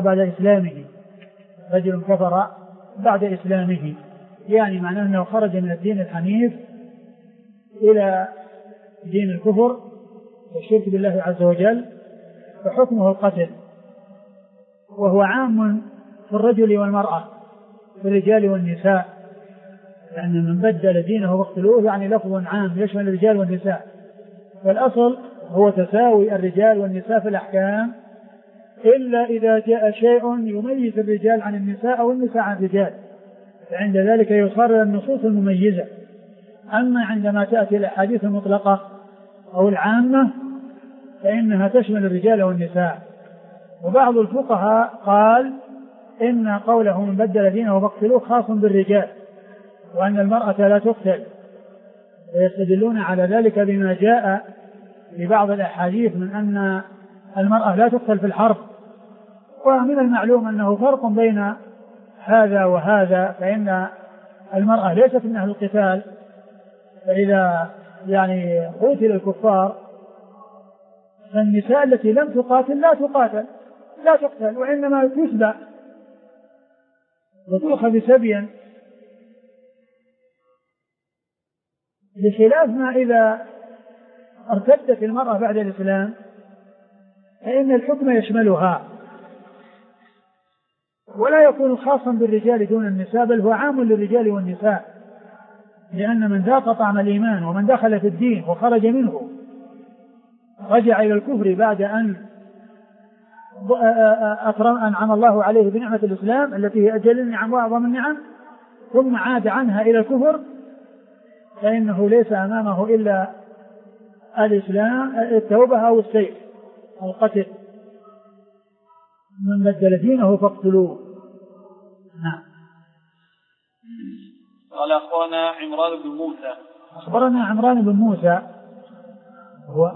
بعد إسلامه يعني معناه أنه خرج من الدين الحنيف إلى دين الكفر والشرك بالله عز وجل فحكمه القتل. وهو عام في الرجل والمرأة في الرجال والنساء لأن من بدل دينه فاقتلوه يعني لفظ عام يشمل الرجال والنساء. فالأصل هو تساوي الرجال والنساء في الأحكام إلا إذا جاء شيء يميز الرجال عن النساء أو النساء عن الرجال فعند ذلك يصار النصوص المميزة. أما عندما تأتي الأحاديث المطلقة أو العامة فإنها تشمل الرجال والنساء. وبعض الفقهاء قال إن قوله من بدل دينه فاقتلوه خاص بالرجال وأن المرأة لا تقتل ويستدلون على ذلك بما جاء في بعض الأحاديث من أن المرأة لا تقتل في الحرب. ومن المعلوم أنه فرق بين هذا وهذا فإن المرأة ليست من أهل القتال فإذا يعني قتل الكفار فالنساء التي لم تقاتل لا تقتل وإنما تسبى وتؤخذ سبيا بخلاف ما إذا ارتدت المرأة بعد الإسلام فإن الحكم يشملها ولا يكون خاصا بالرجال دون النساء بل هو عام للرجال والنساء لأن من ذاق طعم الإيمان ومن دخل في الدين وخرج منه رجع إلى الكفر بعد أن أنعم الله عليه بنعمة الإسلام التي هي أجل النعم وأعظم النعم ثم عاد عنها إلى الكفر فإنه ليس أمامه إلا الإسلام التوبة أو السيف القتل. من بدل دينه فاقتلوه. نعم. قال أخبرنا عمران بن موسى هو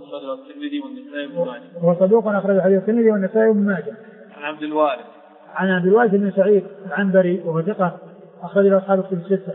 صدوق أخرج حديث الترمذي والنسائي وابن ماجه. عن عبد الوارث بن سعيد العنبري وهو ثقة أخرج أصحاب الكتب الستة.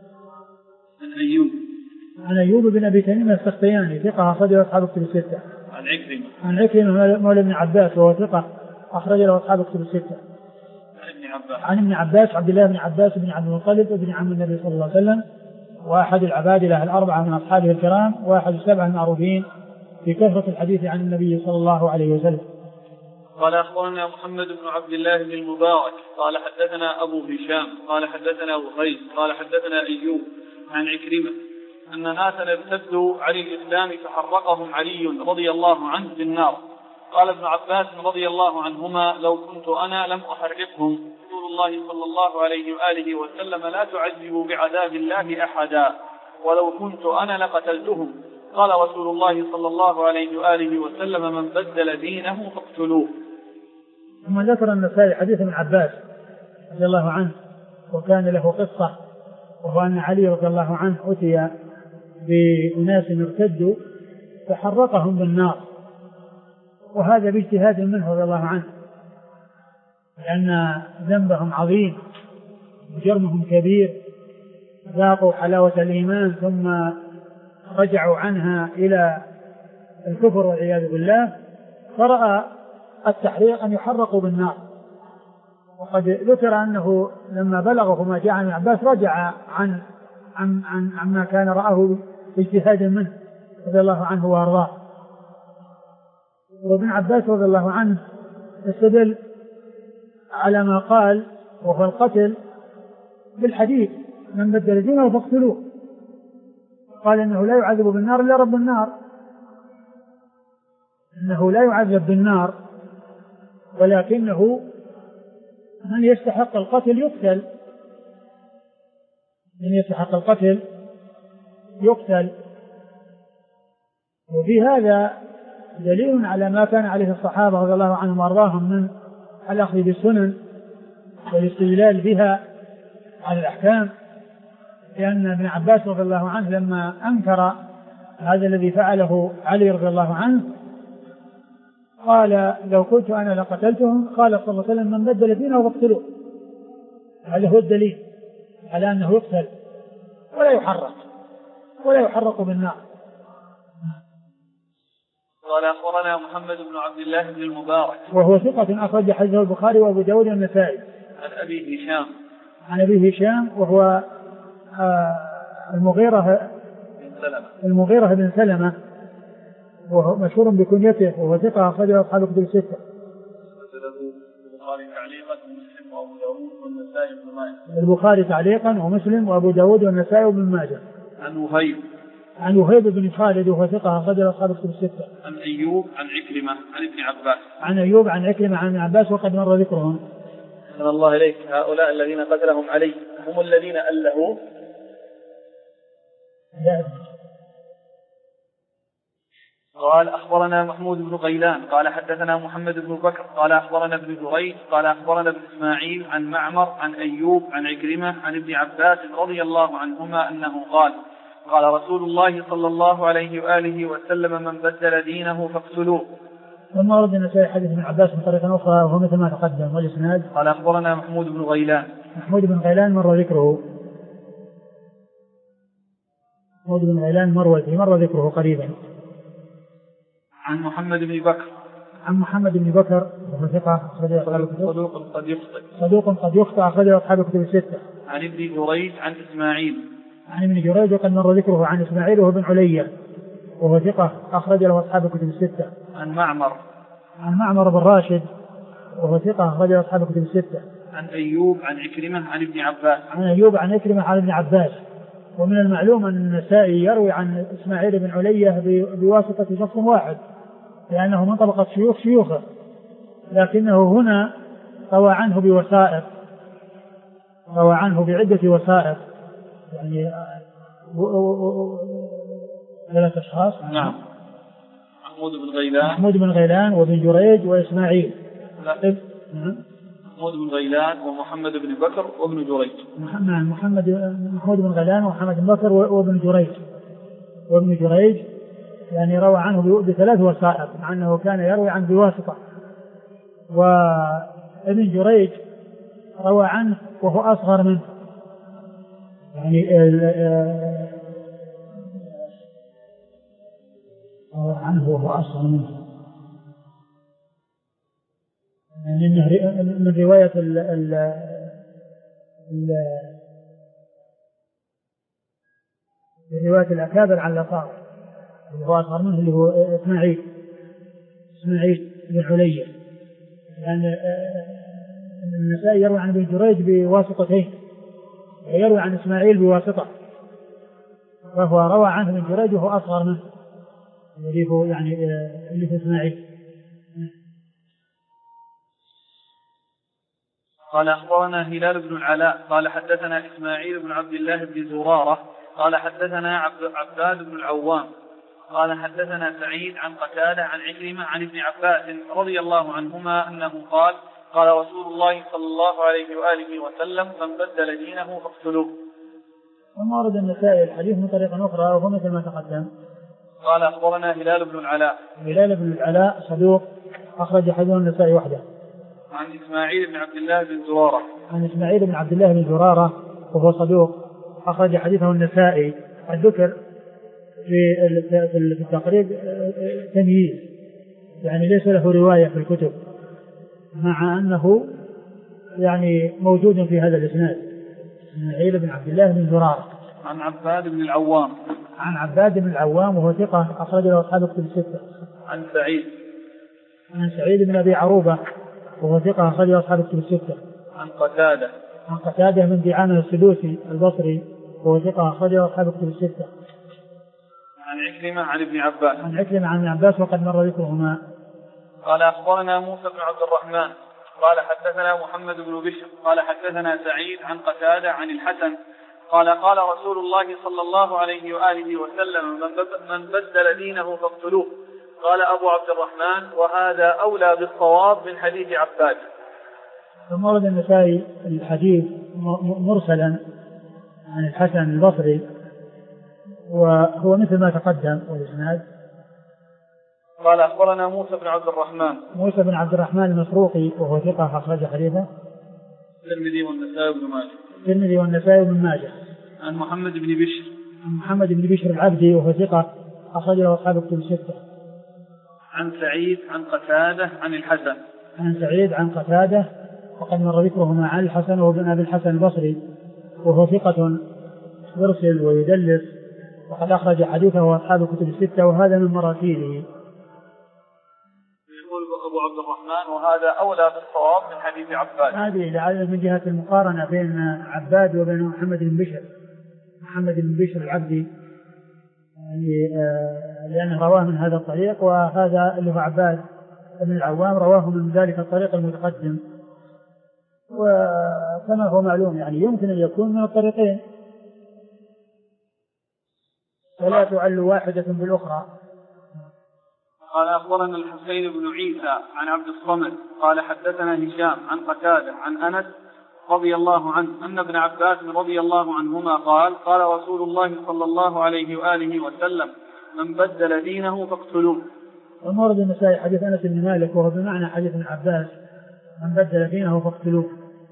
عن أيوب بن أبي تميم السختياني ثقة أخرج أصحاب الكتب الستة. عن عكرمة مولى ابن عباس وهو ثقة أخرج أصحاب الكتب الستة. عن ابن عباس عبد الله بن عباس بن عبد المطلب ابن عم النبي صلى الله عليه وسلم وأحد العبادلة الأربعة من أصحابه الكرام وأحد السبعة المعروفين في كثرة الحديث عن النبي صلى الله عليه وسلم. قال أخبرنا محمد بن عبد الله بن المبارك قال حدثنا أبو هشام قال حدثنا وهيب قال حدثنا أيوب عن عكرمة أن ناسا ارتدوا عن الإسلام فحرقهم علي رضي الله عنه بالنار. قال ابن عباس رضي الله عنهما لو كنت أنا لم أحرقهم. رسول الله صلى الله عليه وآله وسلم لا تعذبوا بعذاب الله أحدا ولو كنت أنا لقتلتهم. قال رسول الله صلى الله عليه وآله وسلم من بدل دينه فاقتلوه. ثم ذكر النسائي حديث ابن عباس رضي الله عنه وكان له قصة وهو أن علي رضي الله عنه أتي بأناس ارتدوا فحرقهم بالنار وهذا باجتهاد منه رضي الله عنه، لأن ذنبهم عظيم وجرمهم كبير، ذاقوا حلاوة الإيمان ثم رجعوا عنها إلى الكفر والعياذ بالله، فرأى التحريق أن يحرقوا بالنار. وقد ذكر أنه لما بلغه ما جاء عن ابن عباس رجع عما كان رآه باجتهاد منه رضي الله عنه وأرضاه. وابن عباس رضي الله عنه استدل على ما قال وهو القتل بالحديث من بدل دينه فاقتلوه، قال إنه لا يعذب بالنار إلا رب النار، إنه لا يعذب بالنار ولكنه من يستحق القتل يقتل، من يستحق القتل يقتل. وفي هذا دليل على ما كان عليه الصحابة رضي الله عنهم وأرضاهم من الأخذ بالسنن والاستدلال بها على الأحكام، لأن ابن عباس رضي الله عنه لما أنكر هذا الذي فعله علي رضي الله عنه قال لو كنت أنا لقتلتهم، قال صلى الله عليه وسلم من بدل دينه فاقتلوه. هذا هو الدليل على أنه يقتل ولا يحرق بالنار. قال أخبرنا محمد بن عبد الله بن المبارك وهو ثقة أخرج حديثه البخاري وأبو داود والنسائي. عن أبي هشام وهو المغيرة بن سلمة، وهو مشهور بكنيته، وهو ثقة أخرجه أصحاب الكتب الستة. البخاري تعليقا ومسلم وأبو داود والنسائي وابن ماجه. عن وهيب بن خالد وهو ثقة أخرجه أصحاب الكتب الستة. عن أيوب عن عكرمة عن ابن عباس. عن أيوب عن عكرمة عن ابن عباس وقد مر ذكرهم. أحسن الله إليك. هؤلاء الذين قتلهم علي هم الذين ألهوا؟ لا. قال أخبرنا محمود بن غيلان قال حدثنا محمد بن بكر قال أخبرنا ابن جريج قال أخبرنا ابن إسماعيل عن معمر عن أيوب عن عكرمة عن ابن عباس رضي الله عنهما أنه قال رسول الله صلى الله عليه وآله وسلم من بدل دينه فاقتلوه. ثم ورد النسائي حديث ابن عباس من طريق أخرى وهو مثل ما تقدم. والإسناد قال أخبرنا محمود بن غيلان. محمود بن غيلان مر ذكره. محمود بن غيلان مر ذكره قريبا. عن محمد بن بكر. عن محمد بن بكر وهو ثقة صدوق قد يخطئ أخرجه أصحاب الكتب الستة. عن ابن جريج عن إسماعيل. عن ابن جريج وقد مر ذكره. عن إسماعيل وهو بن علية وهو ثقة أخرج له أصحاب الكتب الستة. عن معمر بن راشد وهو ثقة أخرج له أصحاب الكتب الستة. عن أيوب عن عكرمة عن ابن عباس. عن أيوب عن عكرمة عن ابن عباس. ومن المعلوم أن النسائي يروي عن إسماعيل بن علية بواسطة شخص واحد لأنه من طبقة شيوخه، لكنه هنا روى عنه بوسائط، روى عنه بعدة وسائط، يعني ثلاثة أشخاص. نعم. محمود بن غيلان وابن جريج وإسماعيل. محمود بن غيلان ومحمد بن بكر وابن جريج. محمود بن غيلان ومحمد بن بكر وابن جريج يعني روى عنه بثلاث وسائط مع أنه كان يروي عنه بواسطة. وابن جريج روى عنه وهو أصغر منه، يعني روى عنه وهو أصغر منه، يعني من رواية رواية الأكابر عن الأصغر اللي هو أصغر منه اللي هو إسماعيل بن علية، لأن النسائي يروي عن ابن جريج بواسطتين ويروي عن إسماعيل بواسطة، وهو روى عنه ابن جريج وهو أصغر منه اللي هو يعني اللي هو إسماعيل. قال أخبرنا هلال بن العلاء قال حدثنا إسماعيل بن عبد الله بن زرارة قال حدثنا عباد بن العوام قال حدثنا سعيد عن قتادة عن عكرمة عن ابن عباس رضي الله عنهما أنه قال رسول الله صلى الله عليه وآله وسلم من بدل دينه فاقتلوه. ثم ورد النسائي الحديث من طريق أخرى وهو مثل ما تقدم. قال أخبرنا هلال بن العلاء. هلال بن العلاء صدوق أخرج حديثه النسائي وحده. عن إسماعيل بن عبد الله بن زرارة. عن إسماعيل بن عبد الله بن زرارة وهو صدوق أخرج حديثه النسائي. الذكر في التقريب تمييز، يعني ليس له رواية في الكتب، مع أنه يعني موجود في هذا الإسناد. إسماعيل بن عبد الله بن زرارة. عن عباد بن العوام. عن عباد بن العوام وهو ثقة أخرج له أصحاب الكتب الستة. عن سعيد. عن سعيد بن أبي عروبة وهو ثقة أخرج له أصحاب الكتب الستة. عن قتادة. عن قتادة من دعامة السدوسي البصري وهو ثقة أخرج له أصحاب الكتب الستة. عن عكرمة عن ابن عباس. عن عكرمة عن ابن عباس وقد مر ذكرهما. قال أخبرنا موسى بن عبد الرحمن قال حدثنا محمد بن بشر قال حدثنا سعيد عن قتادة عن الحسن قال قال رسول الله صلى الله عليه وآله وسلم من بدل دينه فاقتلوه. قال أبو عبد الرحمن وهذا أولى بالصواب من حديث عباد. ثم ورد النسائي الحديث مرسلا عن الحسن البصري وهو مثل ما تقدم والإسناد. قال أخبرنا موسى بن عبد الرحمن. موسى بن عبد الرحمن المسروقي وهو ثقة أخرج حديثه الترمذي والنسائي وابن ماجه. الترمذي والنسائي وابن ماجه. عن محمد بن بشر. عن محمد بن بشر العبدي وهو ثقة أخرج له أصحاب الكتب الستة. عن سعيد عن قتادة عن الحسن. عن سعيد عن قتادة وقد مر ذكرهما عن الحسن وابن أبي الحسن البصري وهو ثقة يرسل ويدلس وقد أخرج حديثه أصحاب الكتب الستة وهذا من مراسيله. يقول أبو عبد الرحمن وهذا أولى بالصواب من حديث عباد. هذه لعل من جهة المقارنة بين عباد وبين محمد بن بشر. محمد بن بشر العبدي يعني لأنه رواه من هذا الطريق وهذا اللي هو عباد بن العوام رواه من ذلك الطريق المتقدم. وكما هو معلوم يعني يمكن أن يكون من الطريقين ولا تعل واحدة بالأخرى. قال أخبرنا الحسين بن عيسى عن عبد الصمد قال حدثنا هشام عن قتادة عن أنس رضي الله عنه أن ابن عباس رضي الله عنهما قال قال رسول الله صلى الله عليه وآله وسلم من بدل دينه فاقتلوه. ومورد النسائي حديث أنس بن مالك وهو بمعنى حديث ابن عباس من بدل دينه فاقتلوه.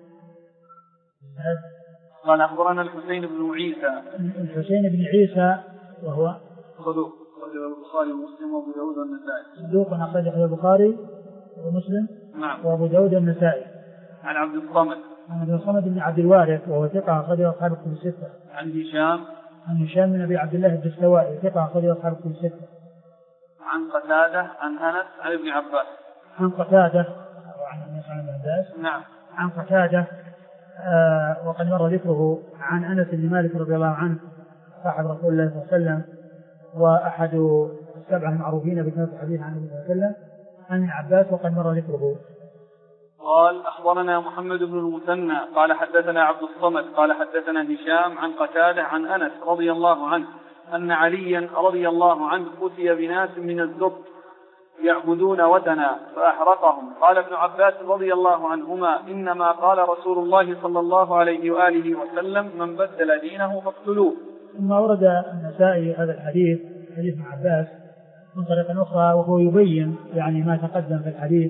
قال أخبرنا الحسين بن عيسى. الحسين بن عيسى وهو صدوق أخرجه البخاري ومسلم وأبو داود والنسائي. صدوق أخرجه البخاري ومسلم. نعم. وأبو داود والنسائي. عن عبد الصمد. عن عبد الصمد بن عبد الوارث وهو ثقة أخرجه أصحاب الكتب الستة. عن هشام. عن هشام بن أبي عبد الله الدستوائي ثقة أخرجه أصحاب الكتب الستة. عن قتادة عن أنس عن ابن عباس. عن قتادة وعن أنس عن ابن عباس. نعم. عن قتادة وقد مر ذكره عن أنس بن مالك رضي الله عنه صاحب رسول الله صلى الله عليه وسلم وأحد السبعة المعروفين بكثرة الحديث عن النبي صلى الله عليه وسلم عن ابن عباس وقد مر ذكره. قال أخبرنا محمد بن المثنى قال حدثنا عبد الصمد قال حدثنا هشام عن قتادة عن أنس رضي الله عنه أن عليا رضي الله عنه أتي بناس من الزبط يعبدون وثنا فأحرقهم. قال ابن عباس رضي الله عنهما إنما قال رسول الله صلى الله عليه وآله وسلم من بدل دينه فاقتلوه. ثم ورد النسائي هذا الحديث حديث ابن عباس من طريقة أخرى وهو يبين يعني ما تقدم في الحديث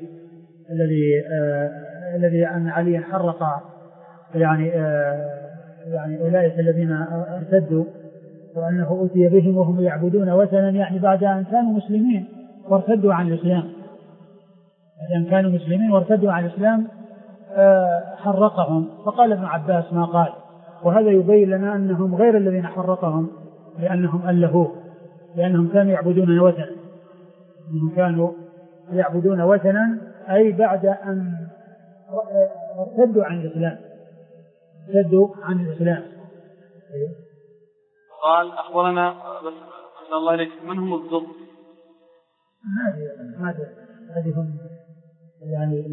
الذي أن علي حرق يعني أولئك الذين ارتدوا وأنه أتي بهم وهم يعبدون وثنا يعني بعد أن كانوا مسلمين وارتدوا عن الإسلام. إذا كانوا مسلمين وارتدوا عن الإسلام حرقهم. فقال ابن عباس ما قال وهذا يبين لنا أنهم غير الذين حرقهم لأنهم ألهوه لأنهم كانوا يعبدون وثنا. أنهم كانوا يعبدون وثنا أي بعد أن ارتدوا عن الإسلام. ارتدوا عن الإسلام. قال أخبرنا بس الله عليك من هم الضبط؟ هذه هم يعني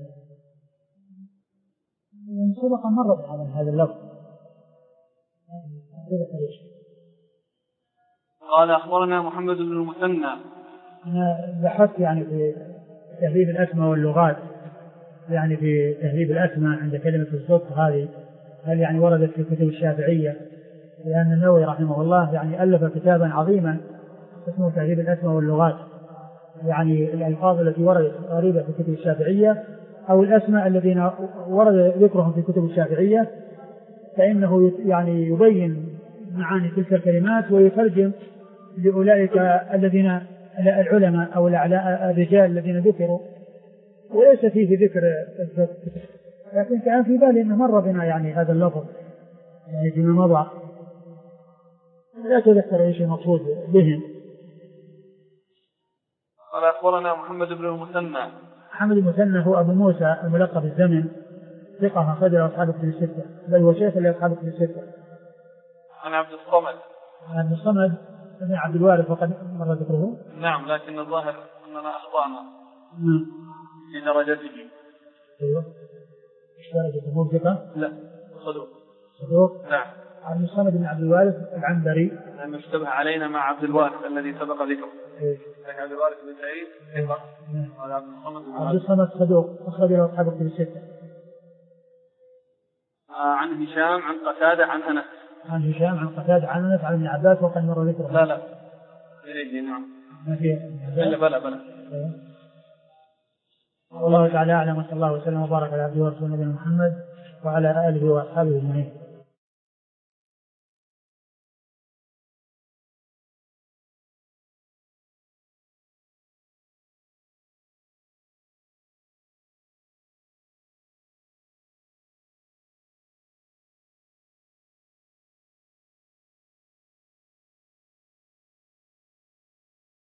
من سبق مرة على هذا اللفظ. قال أخبرنا محمد بن المثنى. أنا بحثت يعني في تهذيب الأسماء واللغات يعني في تهذيب الأسماء عند كلمة الضبط هذه هل يعني وردت في كتب الشافعية لأن النووي رحمه الله يعني ألف كتابا عظيما اسمه تهذيب الأسماء واللغات يعني الألفاظ التي وردت غريبة في كتب الشافعية أو الأسماء الذين ورد ذكرهم في كتب الشافعية، فإنه يعني يبين معاني تلك الكلمات ويترجم لأولئك الذين العلماء أو الرجال الذين ذكروا، وليس فيه ذكر الذات. لكن كان في بالي أنه مر بنا يعني هذا اللفظ يعني فيما مضى، لا تذكر ايش المقصود بهم. قال أخبرنا محمد بن المثنى. محمد بن المثنى هو أبو موسى الملقب بالزمن، ثقة أخرج له أصحاب الكتب الستة، بل هو شيخ لأصحاب الكتب الستة. عن عبد الصمد. عبد الصمد بن عبد الوارث وقد مر ذكره. نعم، لكن الظاهر أننا أخطأنا في درجته. أيوه. إيش درجته؟ مو ثقة؟ لا، صدوق. صدوق؟ نعم. عبد الصمد بن عبد الوارث العنبري. لأنه اشتبه علينا مع عبد الوارث الذي سبق ذكره. لكن عبد الوارث بن سعيد ثقة. عبد الصمد صدوق أخرج له أصحاب الكتب الستة. عن هشام عن قتادة عن أنس. عن هشام عن قتادة عن أنس عن ابن عباس وقد مر ذكره. لا نعم. ما فيه. بلى. والله تعالى أعلم، وصلى الله وسلم وبارك على عبده ورسوله نبينا محمد وعلى آله وأصحابه أجمعين.